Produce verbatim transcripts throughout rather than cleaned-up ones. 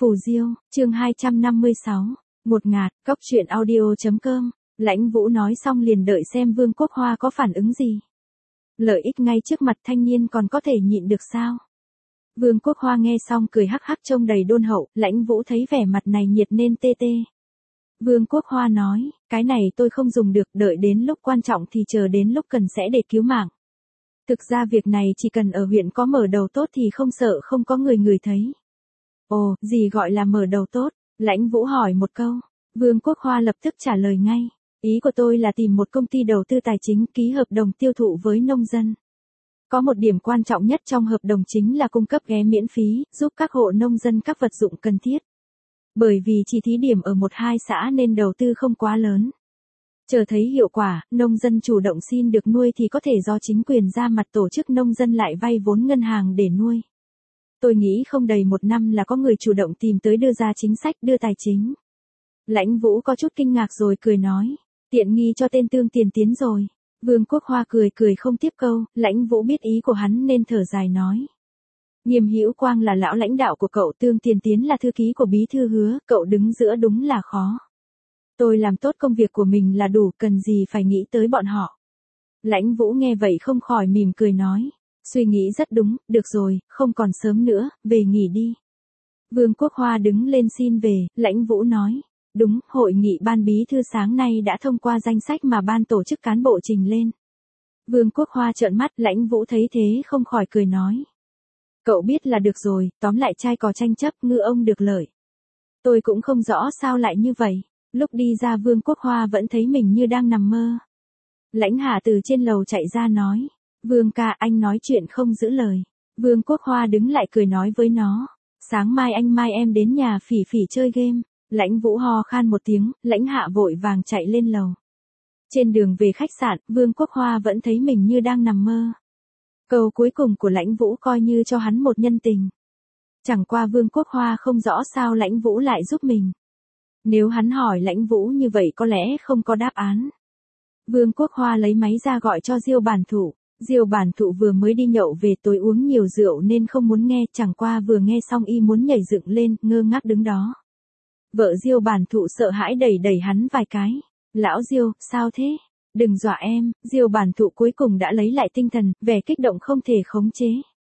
Phù Diêu, chương hai trăm năm mươi sáu. Một ngạt, cốc truyện audio.com. Lãnh Vũ nói xong liền đợi xem Vương Quốc Hoa có phản ứng gì. Lợi ích ngay trước mặt thanh niên còn có thể nhịn được sao? Vương Quốc Hoa nghe xong cười hắc hắc trông đầy đôn hậu, Lãnh Vũ thấy vẻ mặt này nhiệt nên tê tê. Vương Quốc Hoa nói, cái này tôi không dùng được, đợi đến lúc quan trọng thì chờ đến lúc cần sẽ để cứu mạng. Thực ra việc này chỉ cần ở huyện có mở đầu tốt thì không sợ không có người người thấy. Ồ, gì gọi là mở đầu tốt? Lãnh Vũ hỏi một câu. Vương Quốc Hoa lập tức trả lời ngay. Ý của tôi là tìm một công ty đầu tư tài chính ký hợp đồng tiêu thụ với nông dân. Có một điểm quan trọng nhất trong hợp đồng chính là cung cấp ghé miễn phí, giúp các hộ nông dân các vật dụng cần thiết. Bởi vì chỉ thí điểm ở một hai xã nên đầu tư không quá lớn. Chờ thấy hiệu quả, nông dân chủ động xin được nuôi thì có thể do chính quyền ra mặt tổ chức nông dân lại vay vốn ngân hàng để nuôi. Tôi nghĩ không đầy một năm là có người chủ động tìm tới đưa ra chính sách đưa tài chính. Lãnh Vũ có chút kinh ngạc rồi cười nói, tiện nghi cho tên Tương Tiền Tiến rồi. Vương Quốc Hoa cười cười không tiếp câu, Lãnh Vũ biết ý của hắn nên thở dài nói. Nghiêm Hữu Quang là lão lãnh đạo của cậu, Tương Tiền Tiến là thư ký của bí thư Hứa, cậu đứng giữa đúng là khó. Tôi làm tốt công việc của mình là đủ, cần gì phải nghĩ tới bọn họ. Lãnh Vũ nghe vậy không khỏi mỉm cười nói. Suy nghĩ rất đúng, được rồi, không còn sớm nữa, về nghỉ đi. Vương Quốc Hoa đứng lên xin về, Lãnh Vũ nói. Đúng, hội nghị ban bí thư sáng nay đã thông qua danh sách mà ban tổ chức cán bộ trình lên. Vương Quốc Hoa trợn mắt, Lãnh Vũ thấy thế không khỏi cười nói. Cậu biết là được rồi, tóm lại trai cò tranh chấp, ngư ông được lợi. Tôi cũng không rõ sao lại như vậy. Lúc đi ra Vương Quốc Hoa vẫn thấy mình như đang nằm mơ. Lãnh Hạ từ trên lầu chạy ra nói. Vương ca, anh nói chuyện không giữ lời. Vương Quốc Hoa đứng lại cười nói với nó. Sáng mai anh mai em đến nhà Phỉ Phỉ chơi game. Lãnh Vũ ho khan một tiếng, Lãnh Hạ vội vàng chạy lên lầu. Trên đường về khách sạn, Vương Quốc Hoa vẫn thấy mình như đang nằm mơ. Câu cuối cùng của Lãnh Vũ coi như cho hắn một nhân tình. Chẳng qua Vương Quốc Hoa không rõ sao Lãnh Vũ lại giúp mình. Nếu hắn hỏi Lãnh Vũ như vậy có lẽ không có đáp án. Vương Quốc Hoa lấy máy ra gọi cho Diêu Bản Thụ. Diêu Bản Thụ vừa mới đi nhậu về, tối uống nhiều rượu nên không muốn nghe, chẳng qua vừa nghe xong y muốn nhảy dựng lên, ngơ ngác đứng đó. Vợ Diêu Bản Thụ sợ hãi đẩy đẩy hắn vài cái. Lão Diêu, sao thế? Đừng dọa em. Diêu Bản Thụ cuối cùng đã lấy lại tinh thần, vẻ kích động không thể khống chế.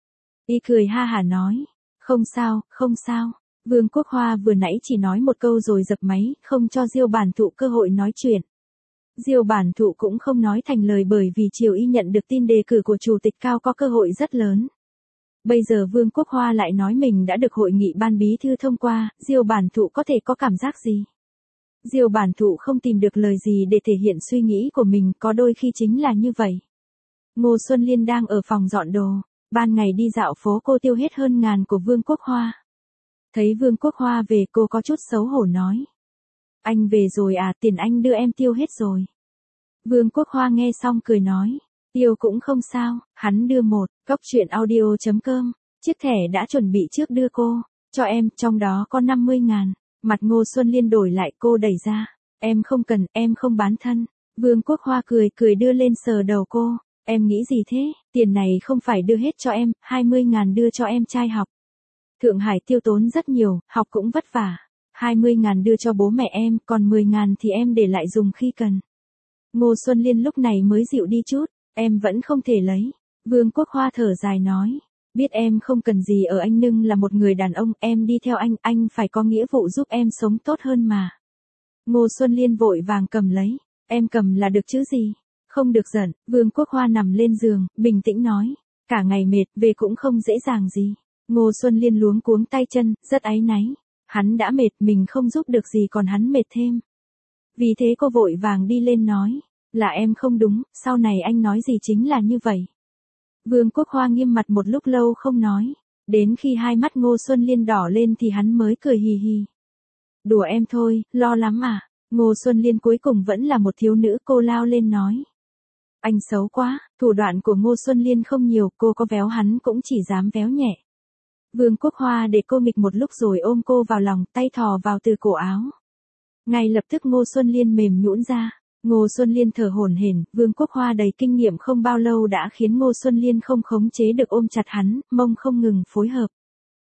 Y cười ha hả nói. Không sao, không sao. Vương Quốc Hoa vừa nãy chỉ nói một câu rồi dập máy, không cho Diêu Bản Thụ cơ hội nói chuyện. Diêu Bản Thụ cũng không nói thành lời bởi vì chiều y nhận được tin đề cử của Chủ tịch Cao có cơ hội rất lớn. Bây giờ Vương Quốc Hoa lại nói mình đã được hội nghị ban bí thư thông qua, Diêu Bản Thụ có thể có cảm giác gì? Diêu Bản Thụ không tìm được lời gì để thể hiện suy nghĩ của mình, có đôi khi chính là như vậy. Ngô Xuân Liên đang ở phòng dọn đồ, ban ngày đi dạo phố cô tiêu hết hơn ngàn của Vương Quốc Hoa. Thấy Vương Quốc Hoa về cô có chút xấu hổ nói. Anh về rồi à, tiền anh đưa em tiêu hết rồi. Vương Quốc Hoa nghe xong cười nói. Tiêu cũng không sao, hắn đưa một, cốc truyện audio.com, chiếc thẻ đã chuẩn bị trước đưa cô, cho em, trong đó có năm mươi ngàn. Mặt Ngô Xuân Liên đổi lại, cô đẩy ra. Em không cần, em không bán thân. Vương Quốc Hoa cười cười đưa lên sờ đầu cô. Em nghĩ gì thế, tiền này không phải đưa hết cho em, hai mươi ngàn đưa cho em trai học. Thượng Hải tiêu tốn rất nhiều, học cũng vất vả. hai mươi ngàn đưa cho bố mẹ em, còn mười ngàn thì em để lại dùng khi cần. Ngô Xuân Liên lúc này mới dịu đi chút, em vẫn không thể lấy. Vương Quốc Hoa thở dài nói, biết em không cần gì ở anh nhưng là một người đàn ông, em đi theo anh, anh phải có nghĩa vụ giúp em sống tốt hơn mà. Ngô Xuân Liên vội vàng cầm lấy, em cầm là được chứ gì, không được giận. Vương Quốc Hoa nằm lên giường, bình tĩnh nói, cả ngày mệt, về cũng không dễ dàng gì. Ngô Xuân Liên luống cuống tay chân, rất áy náy. Hắn đã mệt, mình không giúp được gì còn hắn mệt thêm. Vì thế cô vội vàng đi lên nói, là em không đúng, sau này anh nói gì chính là như vậy. Vương Quốc Hoa nghiêm mặt một lúc lâu không nói, đến khi hai mắt Ngô Xuân Liên đỏ lên thì hắn mới cười hì hì. Đùa em thôi, lo lắm à. Ngô Xuân Liên cuối cùng vẫn là một thiếu nữ, cô lao lên nói. Anh xấu quá, thủ đoạn của Ngô Xuân Liên không nhiều, cô có véo hắn cũng chỉ dám véo nhẹ. Vương Quốc Hoa để cô nghịch một lúc rồi ôm cô vào lòng, tay thò vào từ cổ áo. Ngay lập tức Ngô Xuân Liên mềm nhũn ra. Ngô Xuân Liên thở hổn hển, Vương Quốc Hoa đầy kinh nghiệm không bao lâu đã khiến Ngô Xuân Liên không khống chế được ôm chặt hắn, mông không ngừng phối hợp.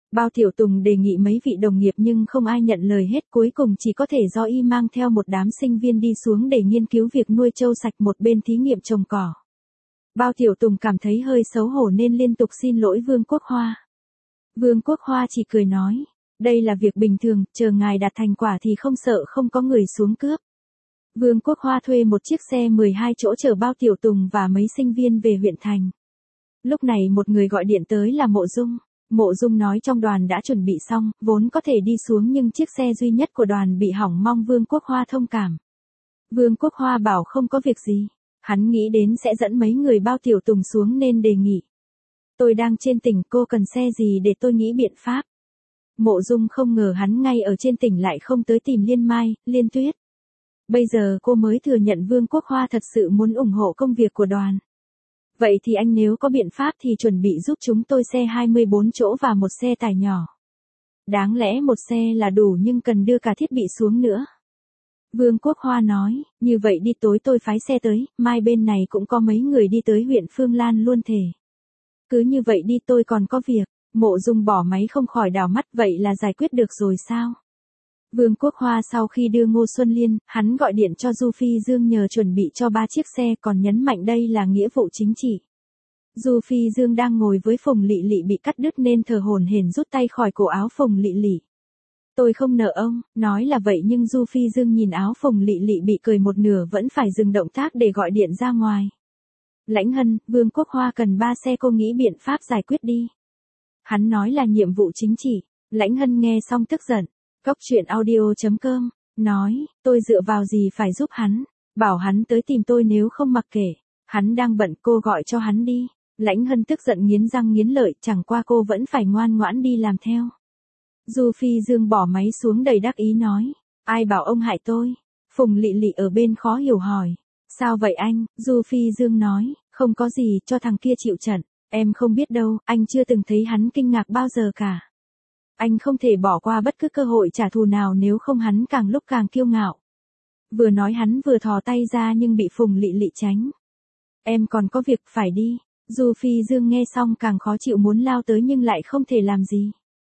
Bao Tiểu Tùng đề nghị mấy vị đồng nghiệp nhưng không ai nhận lời hết, cuối cùng chỉ có thể do y mang theo một đám sinh viên đi xuống để nghiên cứu việc nuôi trâu sạch một bên thí nghiệm trồng cỏ. Bao Tiểu Tùng cảm thấy hơi xấu hổ nên liên tục xin lỗi Vương Quốc Hoa. Vương Quốc Hoa chỉ cười nói, đây là việc bình thường, chờ ngài đạt thành quả thì không sợ không có người xuống cướp. Vương Quốc Hoa thuê một chiếc xe mười hai chỗ chở Bao Tiểu Tùng và mấy sinh viên về huyện thành. Lúc này một người gọi điện tới là Mộ Dung. Mộ Dung nói trong đoàn đã chuẩn bị xong, vốn có thể đi xuống nhưng chiếc xe duy nhất của đoàn bị hỏng, mong Vương Quốc Hoa thông cảm. Vương Quốc Hoa bảo không có việc gì. Hắn nghĩ đến sẽ dẫn mấy người Bao Tiểu Tùng xuống nên đề nghị. Tôi đang trên tỉnh, cô cần xe gì để tôi nghĩ biện pháp. Mộ Dung không ngờ hắn ngay ở trên tỉnh lại không tới tìm Liên Mai, Liên Tuyết. Bây giờ cô mới thừa nhận Vương Quốc Hoa thật sự muốn ủng hộ công việc của đoàn. Vậy thì anh nếu có biện pháp thì chuẩn bị giúp chúng tôi xe hai mươi bốn chỗ và một xe tải nhỏ. Đáng lẽ một xe là đủ nhưng cần đưa cả thiết bị xuống nữa. Vương Quốc Hoa nói, như vậy đi tối tôi phái xe tới, mai bên này cũng có mấy người đi tới huyện Phương Lan luôn thề. Cứ như vậy đi, tôi còn có việc. Mộ Dung bỏ máy không khỏi đảo mắt, vậy là giải quyết được rồi sao? Vương Quốc Hoa sau khi đưa Ngô Xuân Liên, hắn gọi điện cho Du Phi Dương nhờ chuẩn bị cho ba chiếc xe, còn nhấn mạnh đây là nghĩa vụ chính trị. Du Phi Dương đang ngồi với Phùng Lị Lị bị cắt đứt nên thở hổn hển rút tay khỏi cổ áo Phùng Lị Lị. Tôi không nợ ông, nói là vậy nhưng Du Phi Dương nhìn áo Phùng Lị Lị bị cười một nửa vẫn phải dừng động tác để gọi điện ra ngoài. Lãnh Hân, Vương Quốc Hoa cần ba xe, cô nghĩ biện pháp giải quyết đi. Hắn nói là nhiệm vụ chính trị. Lãnh Hân nghe xong tức giận. Cóc truyện audio chấm com, nói, tôi dựa vào gì phải giúp hắn, bảo hắn tới tìm tôi nếu không mặc kệ, hắn đang bận, cô gọi cho hắn đi. Lãnh Hân tức giận nghiến răng nghiến lợi, chẳng qua cô vẫn phải ngoan ngoãn đi làm theo. Du Phi Dương bỏ máy xuống đầy đắc ý nói, ai bảo ông hại tôi. Phùng Lị Lị ở bên khó hiểu hỏi, sao vậy anh? Du Phi Dương nói, không có gì, cho thằng kia chịu trận, em không biết đâu, anh chưa từng thấy hắn kinh ngạc bao giờ cả. Anh không thể bỏ qua bất cứ cơ hội trả thù nào nếu không hắn càng lúc càng kiêu ngạo. Vừa nói hắn vừa thò tay ra nhưng bị Phùng Lị Lị tránh. Em còn có việc phải đi. Du Phi Dương nghe xong càng khó chịu muốn lao tới nhưng lại không thể làm gì.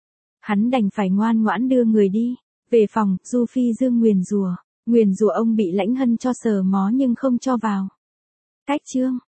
Hắn đành phải ngoan ngoãn đưa người đi. Về phòng, Du Phi Dương nguyền rủa, nguyền rủa ông bị Lãnh Hân cho sờ mó nhưng không cho vào. Cách chương